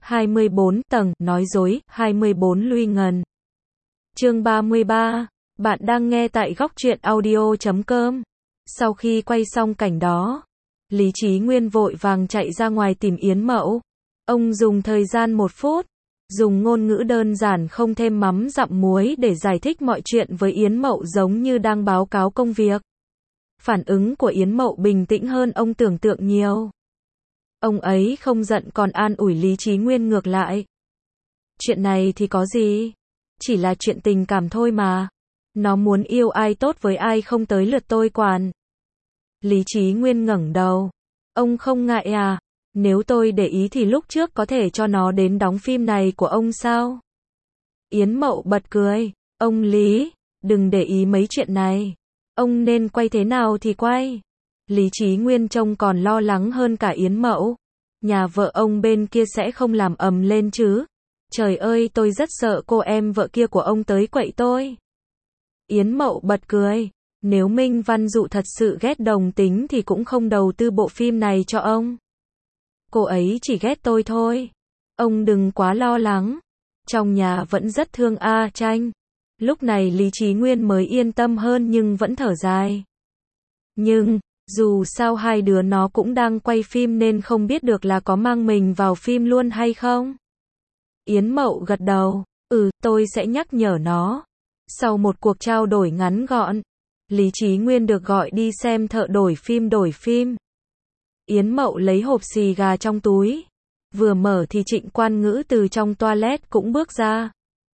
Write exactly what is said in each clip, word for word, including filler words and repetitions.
hai mươi bốn tầng, nói dối, hai mươi bốn Luy Ngần. Chương ba mươi ba. Bạn đang nghe tại góc truyện audio chấm com. Sau khi quay xong cảnh đó, Lý Chí Nguyên vội vàng chạy ra ngoài tìm Yến Mậu. Ông dùng thời gian một phút, dùng ngôn ngữ đơn giản không thêm mắm dặm muối để giải thích mọi chuyện với Yến Mậu giống như đang báo cáo công việc. Phản ứng của Yến Mậu bình tĩnh hơn ông tưởng tượng nhiều. Ông ấy không giận còn an ủi Lý Chí Nguyên ngược lại. Chuyện này thì có gì? Chỉ là chuyện tình cảm thôi mà. Nó muốn yêu ai tốt với ai không tới lượt tôi quản. Lý Chí Nguyên ngẩng đầu. Ông không ngại à? Nếu tôi để ý thì lúc trước có thể cho nó đến đóng phim này của ông sao? Yến Mậu bật cười. Ông Lý, đừng để ý mấy chuyện này. Ông nên quay thế nào thì quay. Lý Chí Nguyên trông còn lo lắng hơn cả Yến Mậu. Nhà vợ ông bên kia sẽ không làm ầm lên chứ? Trời ơi, tôi rất sợ cô em vợ kia của ông tới quậy tôi. Yến Mậu bật cười. Nếu Minh Văn Dụ thật sự ghét Đồng Tính thì cũng không đầu tư bộ phim này cho ông. Cô ấy chỉ ghét tôi thôi. Ông đừng quá lo lắng. Trong nhà vẫn rất thương A Tranh. Lúc này Lý Chí Nguyên mới yên tâm hơn nhưng vẫn thở dài. Nhưng, dù sao hai đứa nó cũng đang quay phim nên không biết được là có mang mình vào phim luôn hay không. Yến Mậu gật đầu. Ừ, tôi sẽ nhắc nhở nó. Sau một cuộc trao đổi ngắn gọn, Lý Chí Nguyên được gọi đi xem thợ đổi phim đổi phim. Yến Mậu lấy hộp xì gà trong túi. Vừa mở thì Trịnh Quan Ngữ từ trong toilet cũng bước ra.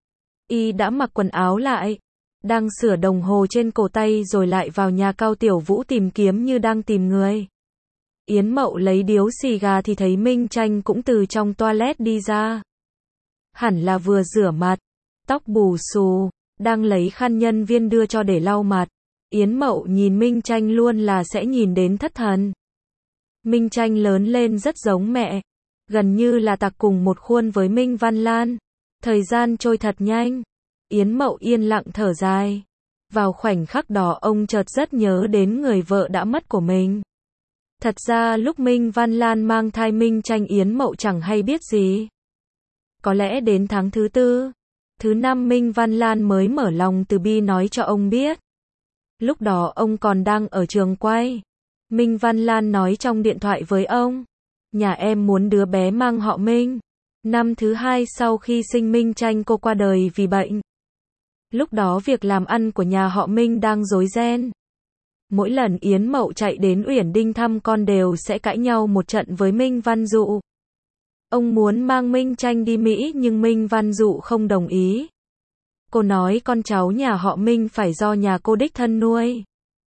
Y đã mặc quần áo lại, đang sửa đồng hồ trên cổ tay rồi lại vào nhà Cao Tiểu Vũ tìm kiếm như đang tìm người. Yến Mậu lấy điếu xì gà thì thấy Minh Tranh cũng từ trong toilet đi ra. Hẳn là vừa rửa mặt, tóc bù xù, đang lấy khăn nhân viên đưa cho để lau mặt. Yến Mậu nhìn Minh Tranh luôn là sẽ nhìn đến thất thần. Minh Tranh lớn lên rất giống mẹ, gần như là tặc cùng một khuôn với Minh Văn Lan. Thời gian trôi thật nhanh. Yến Mậu yên lặng thở dài. Vào khoảnh khắc đó ông chợt rất nhớ đến người vợ đã mất của mình. Thật ra lúc Minh Văn Lan mang thai Minh Tranh Yến Mậu chẳng hay biết gì. Có lẽ đến tháng thứ tư, thứ năm Minh Văn Lan mới mở lòng từ bi nói cho ông biết. Lúc đó ông còn đang ở trường quay. Minh Văn Lan nói trong điện thoại với ông. Nhà em muốn đứa bé mang họ Minh. Năm thứ hai sau khi sinh Minh Tranh cô qua đời vì bệnh. Lúc đó việc làm ăn của nhà họ Minh đang rối ren. Mỗi lần Yến Mậu chạy đến Uyển Đinh thăm con đều sẽ cãi nhau một trận với Minh Văn Dụ. Ông muốn mang Minh Tranh đi Mỹ nhưng Minh Văn Dụ không đồng ý. Cô nói con cháu nhà họ Minh phải do nhà cô đích thân nuôi.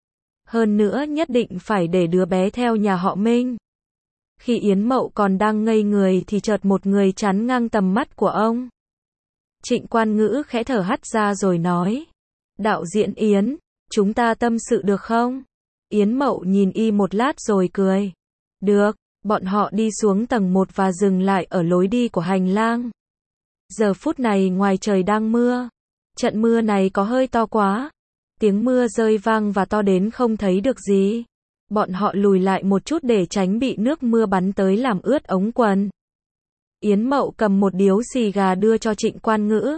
Hơn nữa nhất định phải để đứa bé theo nhà họ Minh. Khi Yến Mậu còn đang ngây người thì chợt một người chắn ngang tầm mắt của ông. Trịnh Quan Ngữ khẽ thở hắt ra rồi nói. Đạo diễn Yến, chúng ta tâm sự được không? Yến Mậu nhìn y một lát rồi cười. Được, bọn họ đi xuống tầng một và dừng lại ở lối đi của hành lang. Giờ phút này ngoài trời đang mưa. Trận mưa này có hơi to quá. Tiếng mưa rơi vang và to đến không thấy được gì. Bọn họ lùi lại một chút để tránh bị nước mưa bắn tới làm ướt ống quần. Yến Mậu cầm một điếu xì gà đưa cho Trịnh Quan Ngữ.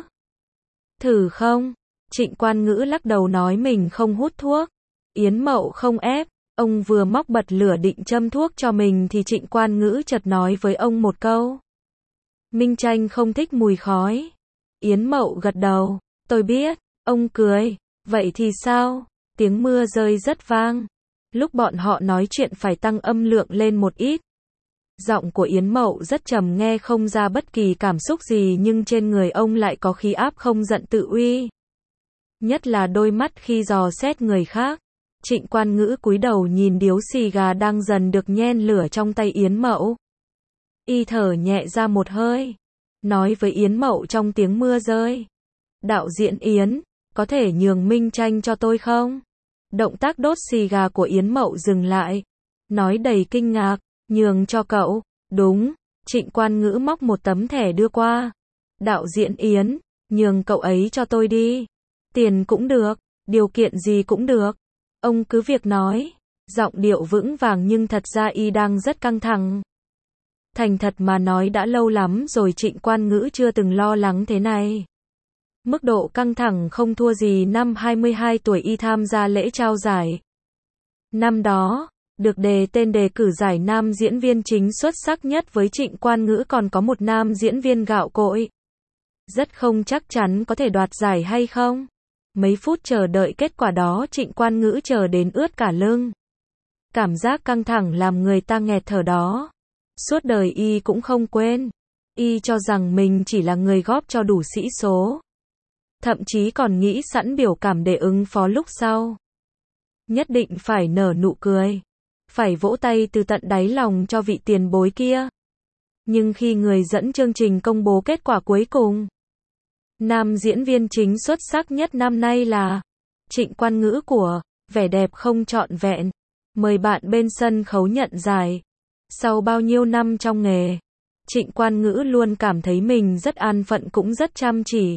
Thử không? Trịnh Quan Ngữ lắc đầu nói mình không hút thuốc. Yến Mậu không ép. Ông vừa móc bật lửa định châm thuốc cho mình thì Trịnh Quan Ngữ chợt nói với ông một câu. Minh Tranh không thích mùi khói. Yến Mậu gật đầu. Tôi biết. Ông cười. Vậy thì sao? Tiếng mưa rơi rất vang. Lúc bọn họ nói chuyện phải tăng âm lượng lên một ít. Giọng của Yến Mậu rất trầm nghe không ra bất kỳ cảm xúc gì nhưng trên người ông lại có khí áp không giận tự uy. Nhất là đôi mắt khi dò xét người khác. Trịnh Quan Ngữ cúi đầu nhìn điếu xì gà đang dần được nhen lửa trong tay Yến Mậu. Y thở nhẹ ra một hơi. Nói với Yến Mậu trong tiếng mưa rơi. Đạo diễn Yến, có thể nhường Minh Tranh cho tôi không? Động tác đốt xì gà của Yến Mậu dừng lại. Nói đầy kinh ngạc. Nhường cho cậu. Đúng. Trịnh Quan Ngữ móc một tấm thẻ đưa qua. Đạo diễn Yến, nhường cậu ấy cho tôi đi. Tiền cũng được. Điều kiện gì cũng được. Ông cứ việc nói. Giọng điệu vững vàng nhưng thật ra y đang rất căng thẳng. Thành thật mà nói đã lâu lắm rồi Trịnh Quan Ngữ chưa từng lo lắng thế này. Mức độ căng thẳng không thua gì năm hai mươi hai tuổi y tham gia lễ trao giải. Năm đó, được đề tên đề cử giải nam diễn viên chính xuất sắc nhất với Trịnh Quan Ngữ còn có một nam diễn viên gạo cội. Rất không chắc chắn có thể đoạt giải hay không. Mấy phút chờ đợi kết quả đó Trịnh Quan Ngữ chờ đến ướt cả lưng. Cảm giác căng thẳng làm người ta nghẹt thở đó. Suốt đời y cũng không quên. Y cho rằng mình chỉ là người góp cho đủ sĩ số. Thậm chí còn nghĩ sẵn biểu cảm để ứng phó lúc sau. Nhất định phải nở nụ cười. Phải vỗ tay từ tận đáy lòng cho vị tiền bối kia. Nhưng khi người dẫn chương trình công bố kết quả cuối cùng, nam diễn viên chính xuất sắc nhất năm nay là Trịnh Quan Ngữ của Vẻ đẹp không trọn vẹn. Mời bạn bên sân khấu nhận giải. Sau bao nhiêu năm trong nghề, Trịnh Quan Ngữ luôn cảm thấy mình rất an phận cũng rất chăm chỉ.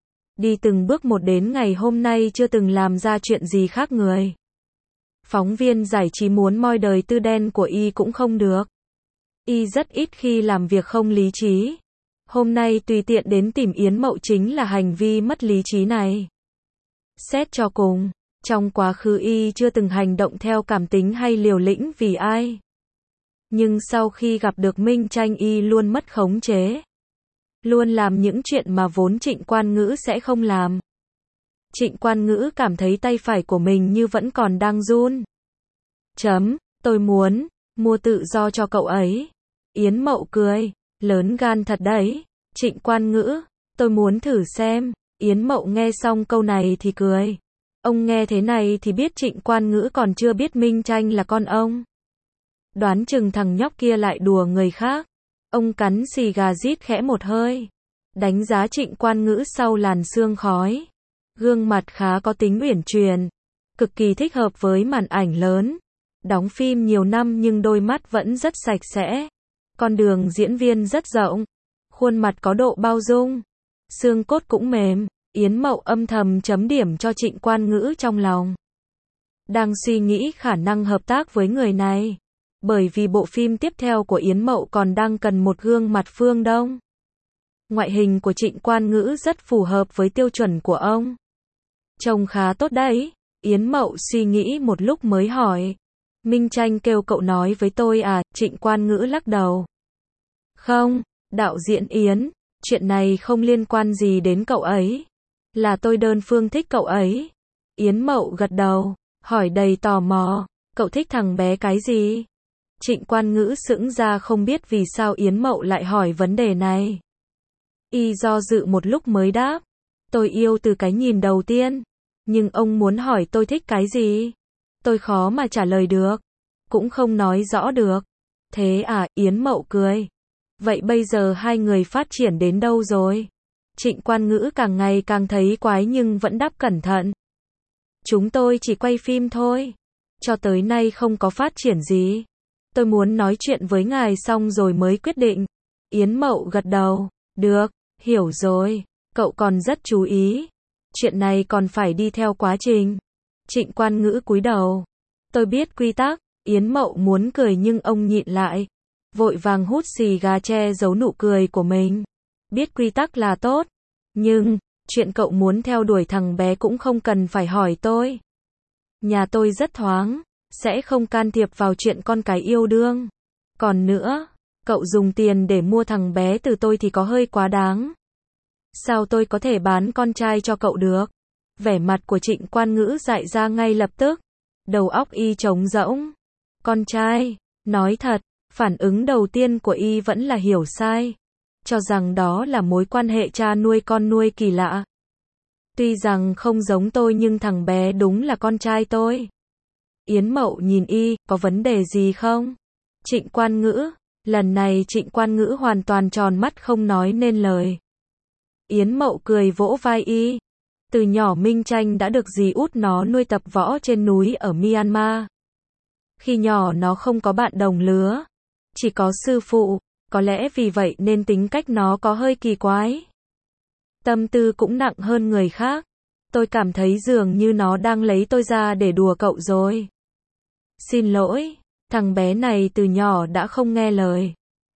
Đi từng bước một đến ngày hôm nay chưa từng làm ra chuyện gì khác người. Phóng viên giải trí muốn moi đời tư đen của y cũng không được. Y rất ít khi làm việc không lý trí. Hôm nay tùy tiện đến tìm Yến Mậu chính là hành vi mất lý trí này. Xét cho cùng, trong quá khứ y chưa từng hành động theo cảm tính hay liều lĩnh vì ai. Nhưng sau khi gặp được Minh Tranh y luôn mất khống chế. Luôn làm những chuyện mà vốn Trịnh Quan Ngữ sẽ không làm. Trịnh Quan Ngữ cảm thấy tay phải của mình như vẫn còn đang run. Chấm, tôi muốn mua tự do cho cậu ấy. Yến Mậu cười, lớn gan thật đấy. Trịnh Quan Ngữ, tôi muốn thử xem. Yến Mậu nghe xong câu này thì cười. Ông nghe thế này thì biết Trịnh Quan Ngữ còn chưa biết Minh Tranh là con ông. Đoán chừng thằng nhóc kia lại đùa người khác. Ông cắn xì gà rít khẽ một hơi. Đánh giá Trịnh Quan Ngữ sau làn sương khói. Gương mặt khá có tính uyển chuyển. Cực kỳ thích hợp với màn ảnh lớn. Đóng phim nhiều năm nhưng đôi mắt vẫn rất sạch sẽ. Con đường diễn viên rất rộng. Khuôn mặt có độ bao dung. Xương cốt cũng mềm. Yến Mậu âm thầm chấm điểm cho Trịnh Quan Ngữ trong lòng. Đang suy nghĩ khả năng hợp tác với người này. Bởi vì bộ phim tiếp theo của Yến Mậu còn đang cần một gương mặt phương Đông. Ngoại hình của Trịnh Quan Ngữ rất phù hợp với tiêu chuẩn của ông. Trông khá tốt đấy. Yến Mậu suy nghĩ một lúc mới hỏi. Minh Tranh kêu cậu nói với tôi à? Trịnh Quan Ngữ lắc đầu. Không, đạo diễn Yến, chuyện này không liên quan gì đến cậu ấy. Là tôi đơn phương thích cậu ấy. Yến Mậu gật đầu, hỏi đầy tò mò. Cậu thích thằng bé cái gì? Trịnh Quan Ngữ sững ra không biết vì sao Yến Mậu lại hỏi vấn đề này. Y do dự một lúc mới đáp. Tôi yêu từ cái nhìn đầu tiên. Nhưng ông muốn hỏi tôi thích cái gì? Tôi khó mà trả lời được. Cũng không nói rõ được. Thế à? Yến Mậu cười. Vậy bây giờ hai người phát triển đến đâu rồi? Trịnh Quan Ngữ càng ngày càng thấy quái nhưng vẫn đáp cẩn thận. Chúng tôi chỉ quay phim thôi. Cho tới nay không có phát triển gì. Tôi muốn nói chuyện với ngài xong rồi mới quyết định. Yến Mậu gật đầu. Được, hiểu rồi. Cậu còn rất chú ý. Chuyện này còn phải đi theo quá trình. Trịnh Quan Ngữ cúi đầu. Tôi biết quy tắc. Yến Mậu muốn cười nhưng ông nhịn lại. Vội vàng hút xì gà che giấu nụ cười của mình. Biết quy tắc là tốt. Nhưng, chuyện cậu muốn theo đuổi thằng bé cũng không cần phải hỏi tôi. Nhà tôi rất thoáng. Sẽ không can thiệp vào chuyện con cái yêu đương. Còn nữa, cậu dùng tiền để mua thằng bé từ tôi thì có hơi quá đáng. Sao tôi có thể bán con trai cho cậu được? Vẻ mặt của Trịnh Quan Ngữ dại ra ngay lập tức. Đầu óc y trống rỗng. Con trai, nói thật, phản ứng đầu tiên của y vẫn là hiểu sai. Cho rằng đó là mối quan hệ cha nuôi con nuôi kỳ lạ. Tuy rằng không giống tôi nhưng thằng bé đúng là con trai tôi. Yến Mậu nhìn y, có vấn đề gì không? Trịnh Quan Ngữ, lần này Trịnh Quan Ngữ hoàn toàn tròn mắt không nói nên lời. Yến Mậu cười vỗ vai y. Từ nhỏ Minh Tranh đã được dì út nó nuôi tập võ trên núi ở Myanmar. Khi nhỏ nó không có bạn đồng lứa, chỉ có sư phụ, có lẽ vì vậy nên tính cách nó có hơi kỳ quái. Tâm tư cũng nặng hơn người khác. Tôi cảm thấy dường như nó đang lấy tôi ra để đùa cậu rồi. Xin lỗi, thằng bé này từ nhỏ đã không nghe lời.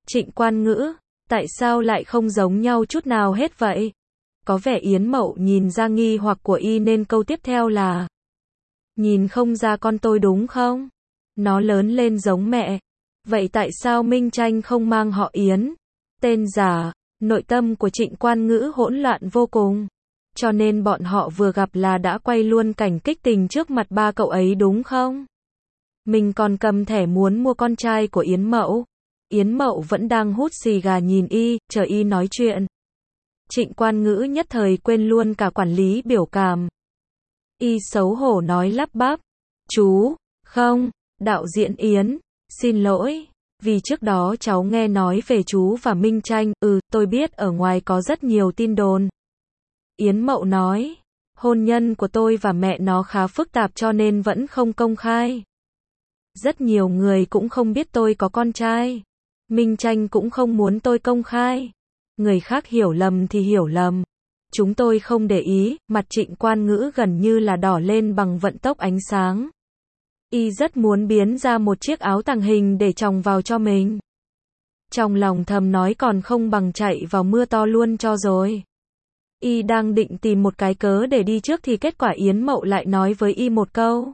Trịnh Quan Ngữ, tại sao lại không giống nhau chút nào hết vậy? Có vẻ Yến Mậu nhìn ra nghi hoặc của y nên câu tiếp theo là: nhìn không ra con tôi đúng không? Nó lớn lên giống mẹ. Vậy tại sao Minh Tranh không mang họ Yến? Tên giả. Nội tâm của Trịnh Quan Ngữ hỗn loạn vô cùng. Cho nên bọn họ vừa gặp là đã quay luôn cảnh kích tình trước mặt ba cậu ấy đúng không? Mình còn cầm thẻ muốn mua con trai của Yến Mậu. Yến Mậu vẫn đang hút xì gà nhìn y, chờ y nói chuyện. Trịnh Quan Ngữ nhất thời quên luôn cả quản lý biểu cảm. Y xấu hổ nói lắp bắp: chú, không, đạo diễn Yến, xin lỗi, vì trước đó cháu nghe nói về chú và Minh Tranh, ừ, tôi biết ở ngoài có rất nhiều tin đồn. Yến Mậu nói, hôn nhân của tôi và mẹ nó khá phức tạp cho nên vẫn không công khai. Rất nhiều người cũng không biết tôi có con trai. Minh Tranh cũng không muốn tôi công khai. Người khác hiểu lầm thì hiểu lầm. Chúng tôi không để ý, mặt Trịnh Quan Ngữ gần như là đỏ lên bằng vận tốc ánh sáng. Y rất muốn biến ra một chiếc áo tàng hình để choàng vào cho mình. Trong lòng thầm nói còn không bằng chạy vào mưa to luôn cho rồi. Y đang định tìm một cái cớ để đi trước thì kết quả Yến Mậu lại nói với y một câu: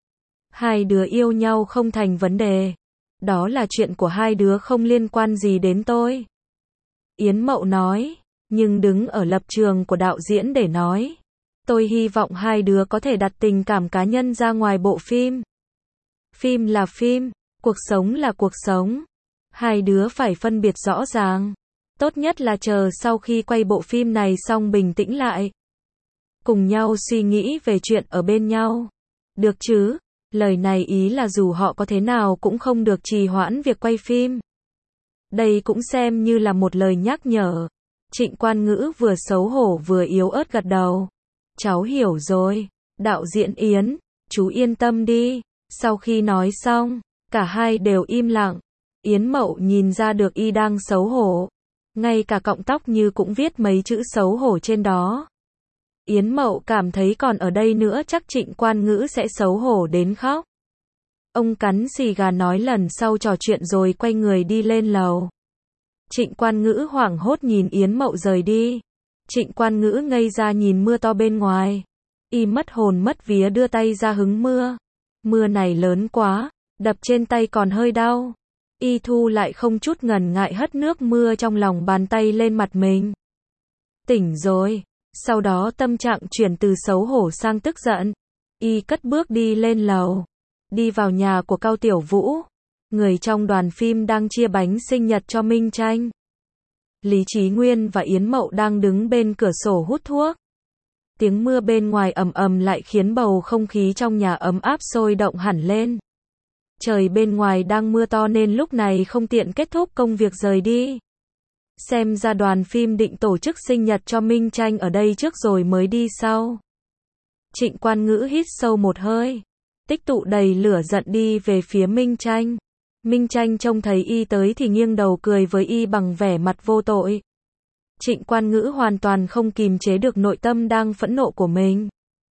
hai đứa yêu nhau không thành vấn đề. Đó là chuyện của hai đứa không liên quan gì đến tôi. Yến Mậu nói, nhưng đứng ở lập trường của đạo diễn để nói. Tôi hy vọng hai đứa có thể đặt tình cảm cá nhân ra ngoài bộ phim. Phim là phim, cuộc sống là cuộc sống. Hai đứa phải phân biệt rõ ràng. Tốt nhất là chờ sau khi quay bộ phim này xong bình tĩnh lại. Cùng nhau suy nghĩ về chuyện ở bên nhau. Được chứ? Lời này ý là dù họ có thế nào cũng không được trì hoãn việc quay phim. Đây cũng xem như là một lời nhắc nhở. Trịnh Quan Ngữ vừa xấu hổ vừa yếu ớt gật đầu. Cháu hiểu rồi. Đạo diễn Yến, chú yên tâm đi. Sau khi nói xong, cả hai đều im lặng. Yến Mậu nhìn ra được y đang xấu hổ. Ngay cả cọng tóc như cũng viết mấy chữ xấu hổ trên đó. Yến Mậu cảm thấy còn ở đây nữa chắc Trịnh Quan Ngữ sẽ xấu hổ đến khóc. Ông cắn xì gà nói lần sau trò chuyện rồi quay người đi lên lầu. Trịnh Quan Ngữ hoảng hốt nhìn Yến Mậu rời đi. Trịnh Quan Ngữ ngây ra nhìn mưa to bên ngoài. Y mất hồn mất vía đưa tay ra hứng mưa. Mưa này lớn quá, đập trên tay còn hơi đau. Y thu lại không chút ngần ngại hất nước mưa trong lòng bàn tay lên mặt mình. Tỉnh rồi. Sau đó tâm trạng chuyển từ xấu hổ sang tức giận. Y cất bước đi lên lầu. Đi vào nhà của Cao Tiểu Vũ. Người trong đoàn phim đang chia bánh sinh nhật cho Minh Tranh. Lý Chí Nguyên và Yến Mậu đang đứng bên cửa sổ hút thuốc. Tiếng mưa bên ngoài ầm ầm lại khiến bầu không khí trong nhà ấm áp sôi động hẳn lên. Trời bên ngoài đang mưa to nên lúc này không tiện kết thúc công việc rời đi. Xem ra đoàn phim định tổ chức sinh nhật cho Minh Tranh ở đây trước rồi mới đi sau. Trịnh Quan Ngữ hít sâu một hơi. Tích tụ đầy lửa giận đi về phía Minh Tranh. Minh Tranh trông thấy y tới thì nghiêng đầu cười với y bằng vẻ mặt vô tội. Trịnh Quan Ngữ hoàn toàn không kìm chế được nội tâm đang phẫn nộ của mình.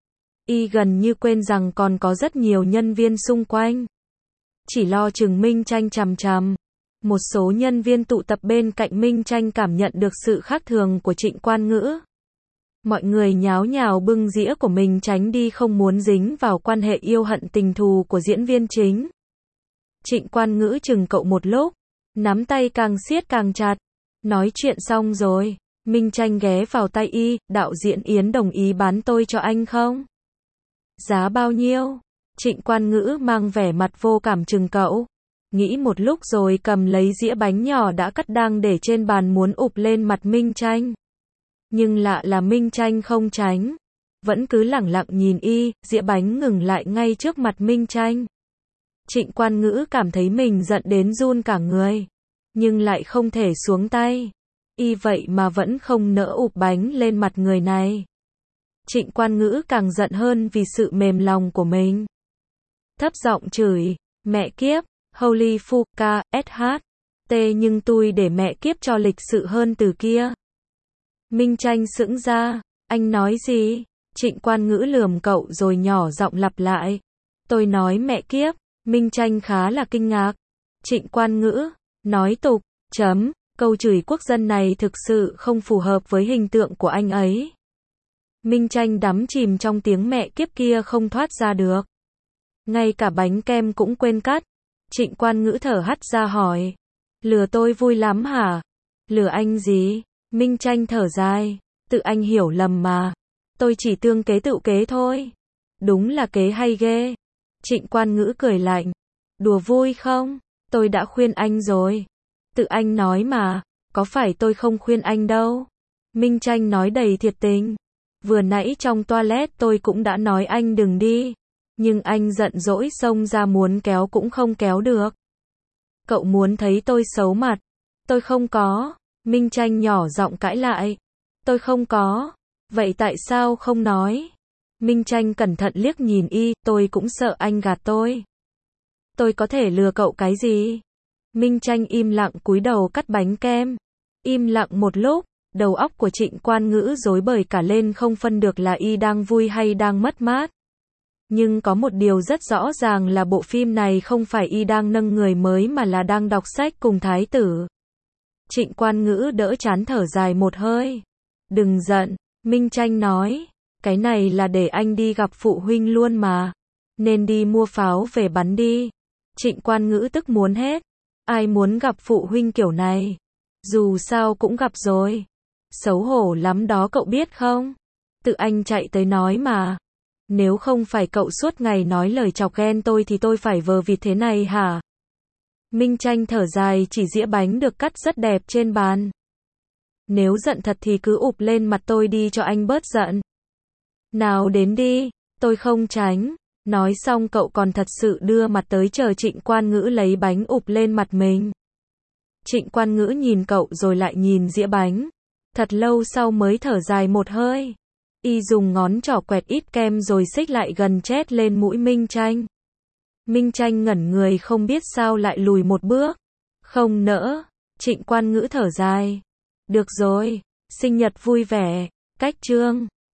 Y gần như quên rằng còn có rất nhiều nhân viên xung quanh. Chỉ lo chừng Minh Tranh chằm chằm. Một số nhân viên tụ tập bên cạnh Minh Tranh cảm nhận được sự khác thường của Trịnh Quan Ngữ. Mọi người nháo nhào bưng dĩa của mình tránh đi không muốn dính vào quan hệ yêu hận tình thù của diễn viên chính. Trịnh Quan Ngữ chừng cậu một lúc, nắm tay càng siết càng chặt. Nói chuyện xong rồi, Minh Tranh ghé vào tay y, đạo diễn Yến đồng ý bán tôi cho anh không? Giá bao nhiêu? Trịnh Quan Ngữ mang vẻ mặt vô cảm chừng cậu. Nghĩ một lúc rồi cầm lấy dĩa bánh nhỏ đã cắt đang để trên bàn muốn ụp lên mặt Minh Tranh. Nhưng lạ là Minh Tranh không tránh. Vẫn cứ lẳng lặng nhìn y, dĩa bánh ngừng lại ngay trước mặt Minh Tranh. Trịnh Quan Ngữ cảm thấy mình giận đến run cả người. Nhưng lại không thể xuống tay. Y vậy mà vẫn không nỡ ụp bánh lên mặt người này. Trịnh Quan Ngữ càng giận hơn vì sự mềm lòng của mình. Thấp giọng chửi, mẹ kiếp, Holy Fuka, ét hát, tê nhưng tôi để mẹ kiếp cho lịch sự hơn từ kia. Minh Tranh sững ra, anh nói gì? Trịnh Quan Ngữ lườm cậu rồi nhỏ giọng lặp lại. Tôi nói mẹ kiếp, Minh Tranh khá là kinh ngạc. Trịnh Quan Ngữ, nói tục, Chấm, câu chửi quốc dân này thực sự không phù hợp với hình tượng của anh ấy. Minh Tranh đắm chìm trong tiếng mẹ kiếp kia không thoát ra được. Ngay cả bánh kem cũng quên cắt. Trịnh Quan Ngữ thở hắt ra hỏi. Lừa tôi vui lắm hả? Lừa anh gì? Minh Tranh thở dài. Tự anh hiểu lầm mà. Tôi chỉ tương kế tự kế thôi. Đúng là kế hay ghê. Trịnh Quan Ngữ cười lạnh. Đùa vui không? Tôi đã khuyên anh rồi. Tự anh nói mà. Có phải tôi không khuyên anh đâu. Minh Tranh nói đầy thiệt tình. Vừa nãy trong toilet tôi cũng đã nói anh đừng đi. Nhưng anh giận dỗi xông ra muốn kéo cũng không kéo được. Cậu muốn thấy tôi xấu mặt. Tôi không có. Minh Tranh nhỏ giọng cãi lại. Tôi không có. Vậy tại sao không nói? Minh Tranh cẩn thận liếc nhìn y, tôi cũng sợ anh gạt tôi. Tôi có thể lừa cậu cái gì? Minh Tranh im lặng cúi đầu cắt bánh kem. Im lặng một lúc, đầu óc của Trịnh Quan Ngữ rối bời cả lên không phân được là y đang vui hay đang mất mát. Nhưng có một điều rất rõ ràng là bộ phim này không phải y đang nâng người mới mà là đang đọc sách cùng thái tử. Trịnh Quan Ngữ đỡ chán thở dài một hơi. Đừng giận, Minh Tranh nói. Cái này là để anh đi gặp phụ huynh luôn mà. Nên đi mua pháo về bắn đi. Trịnh Quan Ngữ tức muốn hết. Ai muốn gặp phụ huynh kiểu này? Dù sao cũng gặp rồi. Xấu hổ lắm đó cậu biết không? Tự anh chạy tới nói mà. Nếu không phải cậu suốt ngày nói lời chọc ghen tôi thì tôi phải vờ vịt thế này hả? Minh Tranh thở dài chỉ dĩa bánh được cắt rất đẹp trên bàn. Nếu giận thật thì cứ ụp lên mặt tôi đi cho anh bớt giận. Nào đến đi, tôi không tránh. Nói xong cậu còn thật sự đưa mặt tới chờ Trịnh Quan Ngữ lấy bánh ụp lên mặt mình. Trịnh Quan Ngữ nhìn cậu rồi lại nhìn dĩa bánh. Thật lâu sau mới thở dài một hơi. Y dùng ngón trỏ quẹt ít kem rồi xích lại gần chét lên mũi Minh Tranh. Minh Tranh ngẩn người không biết sao lại lùi một bước. Không nỡ. Trịnh Quan Ngữ thở dài. Được rồi, sinh nhật vui vẻ. Cách chương.